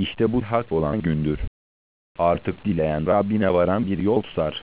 İşte bu hak olan gündür. Artık dileyen Rabbine varan bir yol tutar.